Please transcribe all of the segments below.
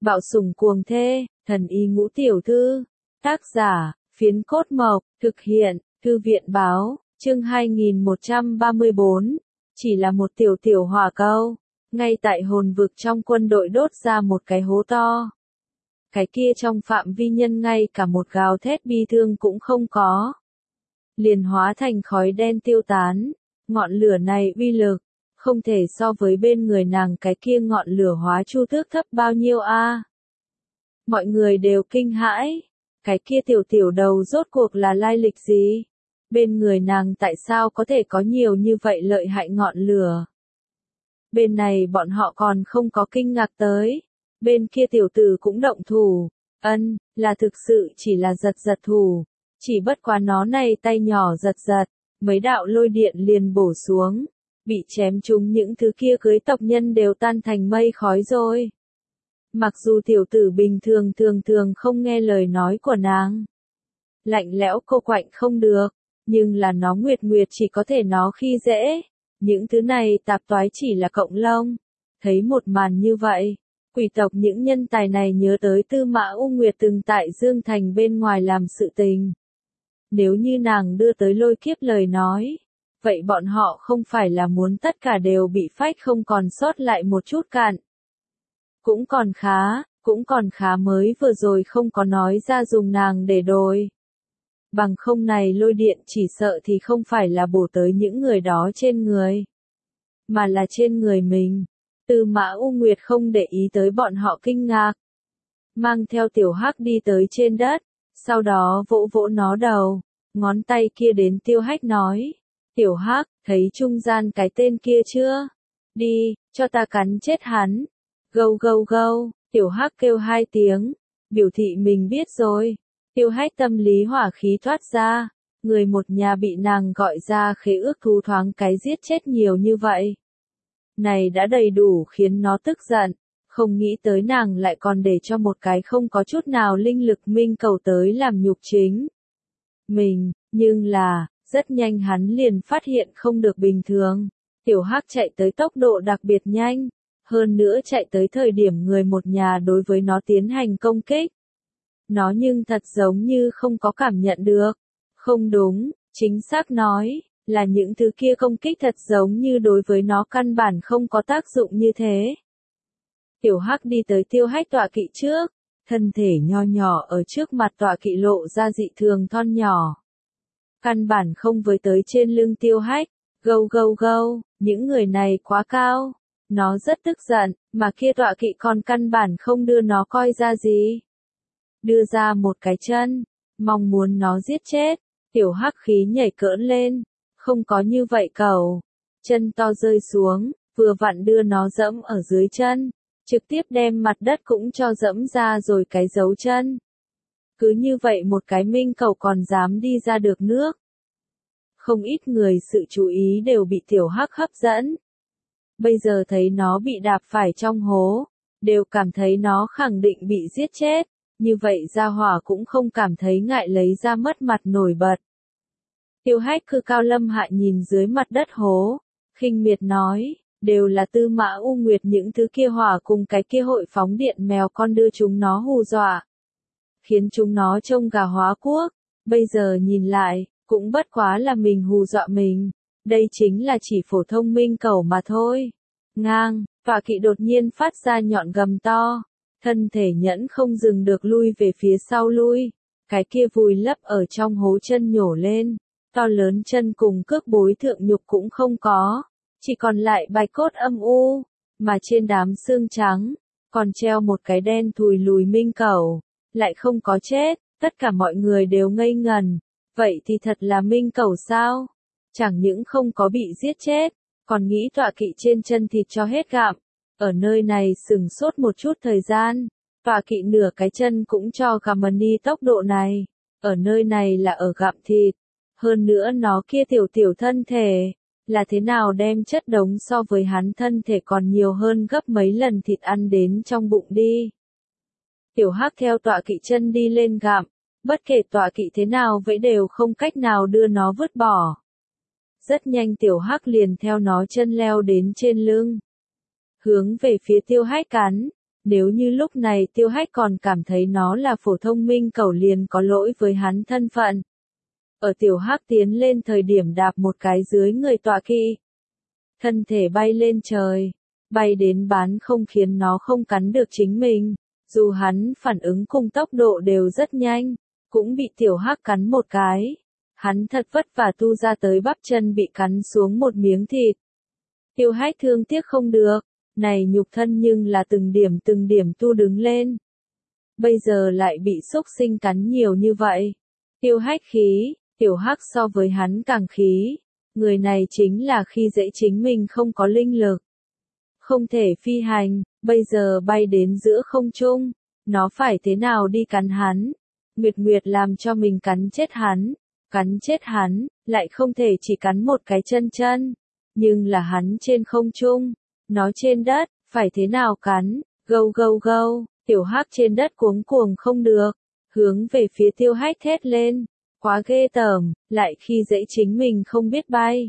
Bạo sủng cuồng thê, thần y ngũ tiểu thư. Tác giả, Phiến Cốt Mộc, thực hiện, Thư viện báo, chương 2134. Chỉ là một tiểu hỏa câu, ngay tại hồn vực trong quân đội đốt ra một cái hố to. Cái kia trong phạm vi nhân ngay cả một gào thét bi thương cũng không có. Liền hóa thành khói đen tiêu tán, ngọn lửa này uy lực, không thể so với bên người nàng cái kia ngọn lửa hóa chu tước thấp bao nhiêu a. Mọi người đều kinh hãi, cái kia tiểu đầu rốt cuộc là lai lịch gì? Bên người nàng tại sao có thể có nhiều như vậy lợi hại ngọn lửa? Bên này bọn họ còn không có kinh ngạc tới, bên kia tiểu tử cũng động thủ, là thực sự chỉ là giật thủ, chỉ bất quá nó này tay nhỏ giật, mấy đạo lôi điện liền bổ xuống, bị chém trúng những thứ kia cưới tộc nhân đều tan thành mây khói rồi. Mặc dù tiểu tử bình thường không nghe lời nói của nàng, lạnh lẽo cô quạnh không được, nhưng là nó nguyệt chỉ có thể nó khi dễ, những thứ này tạp toái chỉ là cộng lông. Thấy một màn như vậy, quỷ tộc những nhân tài này nhớ tới Tư Mã U Nguyệt từng tại Dương Thành bên ngoài làm sự tình. Nếu như nàng đưa tới lôi kiếp lời nói, vậy bọn họ không phải là muốn tất cả đều bị phách không còn sót lại một chút cạn. Cũng còn khá mới vừa rồi không có nói ra dùng nàng để đồi. Bằng không này lôi điện chỉ sợ thì không phải là bổ tới những người đó trên người, mà là trên người mình. Tư Mã U Nguyệt không để ý tới bọn họ kinh ngạc, mang theo tiểu hắc đi tới trên đất, sau đó vỗ nó đầu, ngón tay kia đến Tiêu Hách nói, tiểu hắc, thấy trung gian cái tên kia chưa? Đi, cho ta cắn chết hắn. Gâu, tiểu hắc kêu 2 tiếng, biểu thị mình biết rồi. Tiêu Hách tâm lý hỏa khí thoát ra, người một nhà bị nàng gọi ra khế ước thú thoáng cái giết chết nhiều như vậy. Này đã đầy đủ khiến nó tức giận, không nghĩ tới nàng lại còn để cho một cái không có chút nào linh lực minh cầu tới làm nhục chính mình, nhưng là, rất nhanh hắn liền phát hiện không được bình thường. Tiểu Hắc chạy tới tốc độ đặc biệt nhanh, hơn nữa chạy tới thời điểm người một nhà đối với nó tiến hành công kích. Nó nhưng thật giống như không có cảm nhận được. Không đúng, chính xác nói, là những thứ kia công kích thật giống như đối với nó căn bản không có tác dụng như thế. Tiểu Hắc đi tới Tiêu Hách tọa kỵ trước, thân thể nho nhỏ ở trước mặt tọa kỵ lộ ra dị thường thon nhỏ. Căn bản không với tới trên lưng Tiêu Hách, gâu, những người này quá cao. Nó rất tức giận, mà kia tọa kỵ còn căn bản không đưa nó coi ra gì. Đưa ra một cái chân, mong muốn nó giết chết. Tiểu Hắc khí nhảy cỡn lên, không có như vậy cầu. Chân to rơi xuống, vừa vặn đưa nó dẫm ở dưới chân, trực tiếp đem mặt đất cũng cho dẫm ra rồi cái dấu chân. Cứ như vậy một cái minh cầu còn dám đi ra được nước. Không ít người sự chú ý đều bị Tiểu Hắc hấp dẫn. Bây giờ thấy nó bị đạp phải trong hố, đều cảm thấy nó khẳng định bị giết chết, như vậy gia hỏa cũng không cảm thấy ngại lấy ra mất mặt nổi bật. Tiêu Hách cư cao lâm hạ nhìn dưới mặt đất hố, khinh miệt nói, đều là Tư Mã U Nguyệt những thứ kia hỏa cùng cái kia hội phóng điện mèo con đưa chúng nó hù dọa, khiến chúng nó trông gà hóa quốc, bây giờ nhìn lại, cũng bất quá là mình hù dọa mình. Đây chính là chỉ phổ thông minh cầu mà thôi. Ngang, tọa kỵ đột nhiên phát ra nhọn gầm to, thân thể nhẫn không dừng được lui về phía sau lui, cái kia vùi lấp ở trong hố chân nhổ lên, to lớn chân cùng cước bối thượng nhục cũng không có, chỉ còn lại bạch cốt âm u, mà trên đám xương trắng, còn treo một cái đen thùi lùi minh cầu, lại không có chết, tất cả mọi người đều ngây ngần, vậy thì thật là minh cầu sao? Chẳng những không có bị giết chết, còn nghĩ tọa kỵ trên chân thịt cho hết gặm. Ở nơi này sừng sốt một chút thời gian, tọa kỵ nửa cái chân cũng cho gặm đi tốc độ này. Ở nơi này là ở gặm thịt. Hơn nữa nó kia tiểu thân thể, là thế nào đem chất đống so với hắn thân thể còn nhiều hơn gấp mấy lần thịt ăn đến trong bụng đi. Tiểu Hắc theo tọa kỵ chân đi lên gặm, bất kể tọa kỵ thế nào vậy đều không cách nào đưa nó vứt bỏ. Rất nhanh Tiểu Hắc liền theo nó chân leo đến trên lưng, hướng về phía Tiêu Hách cắn. Nếu như lúc này Tiêu Hách còn cảm thấy nó là phổ thông minh cẩu liền có lỗi với hắn thân phận. Ở Tiểu Hắc tiến lên thời điểm đạp một cái dưới người tọa kỵ. Thân thể bay lên trời, bay đến bán không khiến nó không cắn được chính mình. Dù hắn phản ứng cùng tốc độ đều rất nhanh, cũng bị Tiểu Hắc cắn một cái. Hắn thật vất vả tu ra tới bắp chân bị cắn xuống một miếng thịt. Tiêu Hách thương tiếc không được, này nhục thân nhưng là từng điểm tu đứng lên. Bây giờ lại bị xúc sinh cắn nhiều như vậy. Tiêu Hách khí, Tiểu Hắc so với hắn càng khí. Người này chính là khi dễ chính mình không có linh lực. Không thể phi hành, bây giờ bay đến giữa không trung. Nó phải thế nào đi cắn hắn? Nguyệt Nguyệt làm cho mình cắn chết hắn, lại không thể chỉ cắn một cái chân. Nhưng là hắn trên không trung, nó trên đất, phải thế nào cắn? Gâu, Tiểu Hắc trên đất cuống cuồng không được, hướng về phía Tiêu Hách thét lên. Quá ghê tởm, lại khi dễ chính mình không biết bay.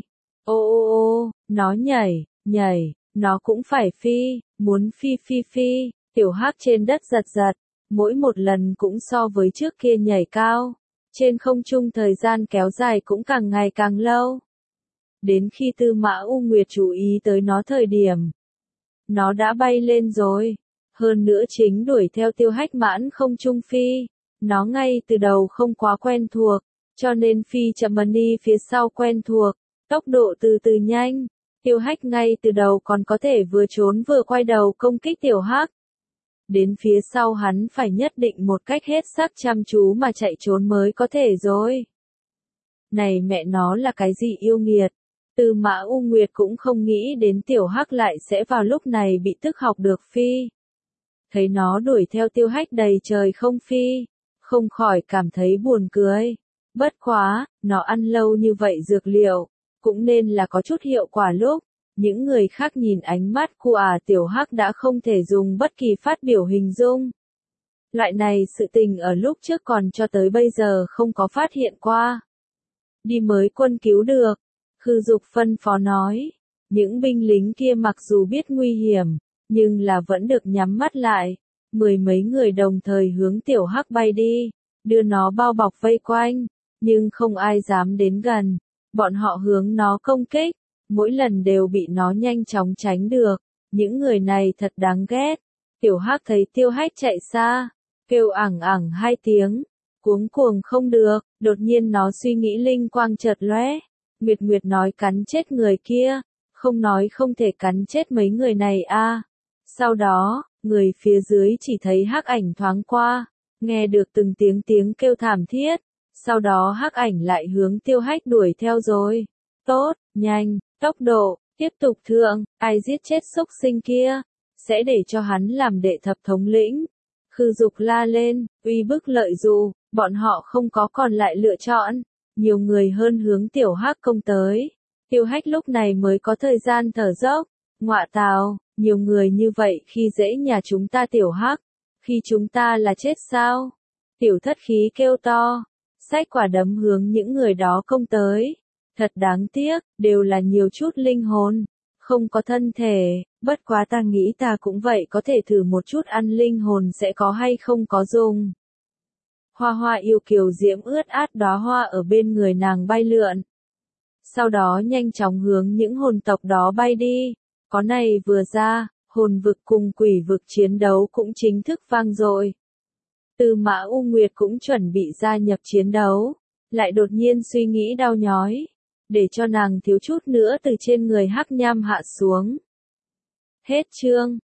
Ô, nó nhảy, nó cũng phải phi, muốn phi, Tiểu Hắc trên đất giật, mỗi một lần cũng so với trước kia nhảy cao. Trên không trung thời gian kéo dài cũng càng ngày càng lâu. Đến khi Tư Mã U Nguyệt chú ý tới nó thời điểm, nó đã bay lên rồi. Hơn nữa chính đuổi theo Tiêu Hách mãn không trung phi. Nó ngay từ đầu không quá quen thuộc, cho nên phi chậm đi phía sau quen thuộc, tốc độ từ từ nhanh. Tiêu Hách ngay từ đầu còn có thể vừa trốn vừa quay đầu công kích Tiểu Hắc. Đến phía sau hắn phải nhất định một cách hết sức chăm chú mà chạy trốn mới có thể rồi. Này mẹ nó là cái gì yêu nghiệt. Tư Mã U Nguyệt cũng không nghĩ đến Tiểu Hắc lại sẽ vào lúc này bị tức học được phi. Thấy nó đuổi theo Tiêu Hách đầy trời không phi, không khỏi cảm thấy buồn cười. Bất quá, nó ăn lâu như vậy dược liệu, cũng nên là có chút hiệu quả lúc. Những người khác nhìn ánh mắt của Tiểu Hắc đã không thể dùng bất kỳ phát biểu hình dung. Loại này sự tình ở lúc trước còn cho tới bây giờ không có phát hiện qua. Đi mới quân cứu được. Khư Dục phân phó nói. Những binh lính kia mặc dù biết nguy hiểm, nhưng là vẫn được nhắm mắt lại. 10 mấy người đồng thời hướng Tiểu Hắc bay đi, đưa nó bao bọc vây quanh, nhưng không ai dám đến gần. Bọn họ hướng nó công kích, mỗi lần đều bị nó nhanh chóng tránh được. Những người này thật đáng ghét. Tiểu Hắc thấy Tiêu Hách chạy xa, kêu ẳng hai tiếng, cuống cuồng không được, đột nhiên nó suy nghĩ linh quang chợt lóe. Nguyệt nói cắn chết người kia, không nói không thể cắn chết mấy người này a. Sau đó, người phía dưới chỉ thấy hắc ảnh thoáng qua, nghe được từng tiếng kêu thảm thiết, sau đó hắc ảnh lại hướng Tiêu Hách đuổi theo rồi. Tốt, nhanh, tốc độ, tiếp tục thượng, ai giết chết xúc sinh kia, sẽ để cho hắn làm đệ thập thống lĩnh. Khư Dục la lên, uy bức lợi dụ, bọn họ không có còn lại lựa chọn, nhiều người hơn hướng Tiểu Hắc công tới. Tiêu Hách lúc này mới có thời gian thở dốc, ngọa tào, nhiều người như vậy khi dễ nhà chúng ta Tiểu Hắc, khi chúng ta là chết sao? Tiểu Thất khí kêu to, xách quả đấm hướng những người đó công tới. Thật đáng tiếc, đều là nhiều chút linh hồn, không có thân thể, bất quá ta nghĩ ta cũng vậy có thể thử một chút ăn linh hồn sẽ có hay không có dùng. Hoa hoa yêu kiều diễm ướt át đóa hoa ở bên người nàng bay lượn. Sau đó nhanh chóng hướng những hồn tộc đó bay đi. Có này vừa ra, hồn vực cùng quỷ vực chiến đấu cũng chính thức vang dội. Tư Mã U Nguyệt cũng chuẩn bị gia nhập chiến đấu, lại đột nhiên suy nghĩ đau nhói, để cho nàng thiếu chút nữa từ trên người Hắc Nham hạ xuống. Hết chương.